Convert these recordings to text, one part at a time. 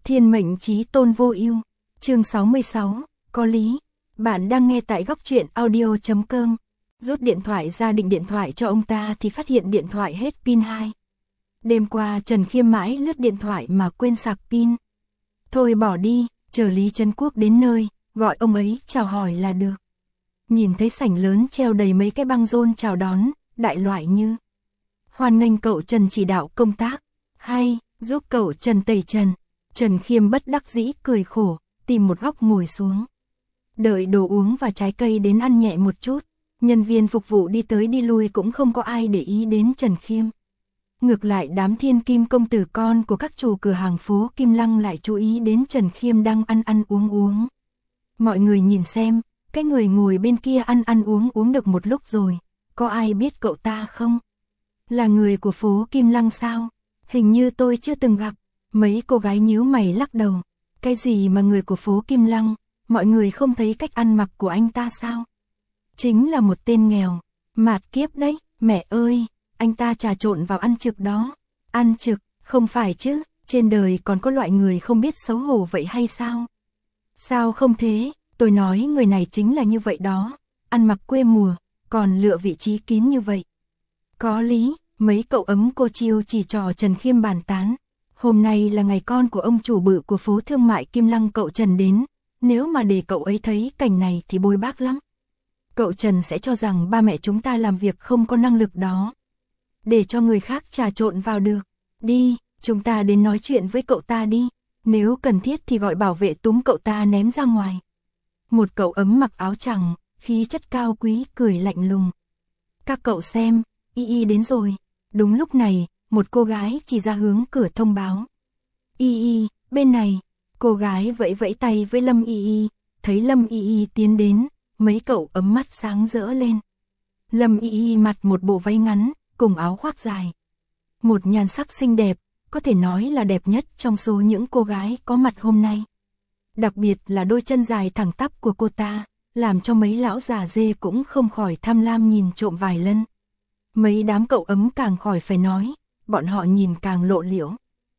Thiên mệnh chí tôn vô ưu. Chương 66, có lý. Bạn đang nghe tại góc truyện audio.com. Rút điện thoại ra định điện thoại cho ông ta thì phát hiện điện thoại hết pin 2. Đêm qua Trần Khiêm mãi lướt điện thoại mà quên sạc pin. Thôi bỏ đi, chờ Lý Trấn Quốc đến nơi, gọi ông ấy chào hỏi là được. Nhìn thấy sảnh lớn treo đầy mấy cái băng rôn chào đón, đại loại như hoan nghênh cậu Trần chỉ đạo công tác, hay giúp cậu Trần tẩy trần. Trần Khiêm bất đắc dĩ cười khổ, tìm một góc ngồi xuống. Đợi đồ uống và trái cây đến ăn nhẹ một chút, nhân viên phục vụ đi tới đi lui cũng không có ai để ý đến Trần Khiêm. Ngược lại đám thiên kim công tử con của các chủ cửa hàng phố Kim Lăng lại chú ý đến Trần Khiêm đang ăn uống. Mọi người nhìn xem, cái người ngồi bên kia ăn uống được một lúc rồi, có ai biết cậu ta không? Là người của phố Kim Lăng sao? Hình như tôi chưa từng gặp. Mấy cô gái nhíu mày lắc đầu. Cái gì mà người của phố Kim Lăng, mọi người không thấy cách ăn mặc của anh ta sao? Chính là một tên nghèo, mạt kiếp đấy, mẹ ơi, anh ta trà trộn vào ăn trực đó. Ăn trực, không phải chứ, trên đời còn có loại người không biết xấu hổ vậy hay sao? Sao không thế, tôi nói người này chính là như vậy đó, ăn mặc quê mùa, còn lựa vị trí kín như vậy. Có lý, mấy cậu ấm cô chiêu chỉ trò Trần Khiêm bàn tán. Hôm nay là ngày con của ông chủ bự của phố thương mại Kim Lăng cậu Trần đến, nếu mà để cậu ấy thấy cảnh này thì bôi bác lắm. Cậu Trần sẽ cho rằng ba mẹ chúng ta làm việc không có năng lực đó. Để cho người khác trà trộn vào được. Đi, chúng ta đến nói chuyện với cậu ta đi. Nếu cần thiết thì gọi bảo vệ túm cậu ta ném ra ngoài. Một cậu ấm mặc áo trắng, khí chất cao quý cười lạnh lùng. Các cậu xem, Y đến rồi. Đúng lúc này, một cô gái chỉ ra hướng cửa thông báo. Y, bên này. Cô gái vẫy vẫy tay với Lâm Y. Thấy Lâm Y tiến đến, mấy cậu ấm mắt sáng rỡ lên. Lâm Y mặc một bộ váy ngắn, cùng áo khoác dài. Một nhan sắc xinh đẹp, có thể nói là đẹp nhất trong số những cô gái có mặt hôm nay. Đặc biệt là đôi chân dài thẳng tắp của cô ta, làm cho mấy lão già dê cũng không khỏi tham lam nhìn trộm vài lần. Mấy đám cậu ấm càng khỏi phải nói, bọn họ nhìn càng lộ liễu.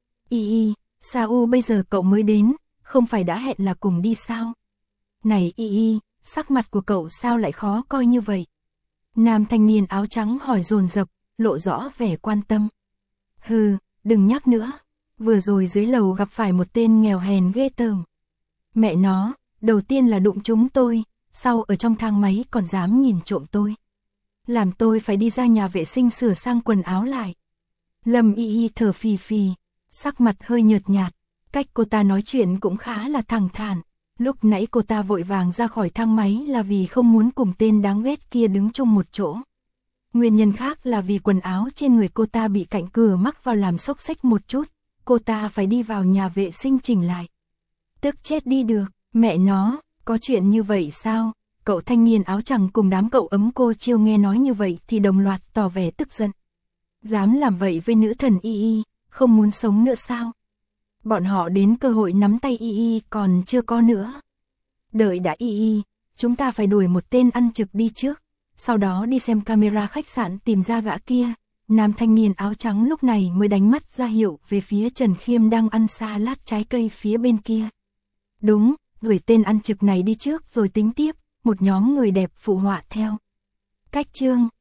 Y, sao bây giờ cậu mới đến, không phải đã hẹn là cùng đi sao? Này Y, sắc mặt của cậu sao lại khó coi như vậy? Nam thanh niên áo trắng hỏi dồn dập, lộ rõ vẻ quan tâm. Hừ, đừng nhắc nữa, vừa rồi dưới lầu gặp phải một tên nghèo hèn ghê tởm. Mẹ nó, đầu tiên là đụng chúng tôi, sau ở trong thang máy còn dám nhìn trộm tôi. Làm tôi phải đi ra nhà vệ sinh sửa sang quần áo lại. Lâm Y thở phì phì, sắc mặt hơi nhợt nhạt, cách cô ta nói chuyện cũng khá là thẳng thắn. Lúc nãy cô ta vội vàng ra khỏi thang máy là vì không muốn cùng tên đáng ghét kia đứng chung một chỗ. Nguyên nhân khác là vì quần áo trên người cô ta bị cạnh cửa mắc vào làm xốc xếch một chút, cô ta phải đi vào nhà vệ sinh chỉnh lại. Tức chết đi được, mẹ nó, có chuyện như vậy sao? Cậu thanh niên áo trắng cùng đám cậu ấm cô chiêu nghe nói như vậy thì đồng loạt tỏ vẻ tức giận. Dám làm vậy với nữ thần Y, không muốn sống nữa sao? Bọn họ đến cơ hội nắm tay Y còn chưa có nữa. Đợi đã Y, chúng ta phải đuổi một tên ăn trực đi trước, sau đó đi xem camera khách sạn tìm ra gã kia. Nam thanh niên áo trắng lúc này mới đánh mắt ra hiệu về phía Trần Khiêm đang ăn salad trái cây phía bên kia. Đúng, đuổi tên ăn trực này đi trước rồi tính tiếp, một nhóm người đẹp phụ họa theo. Cách chương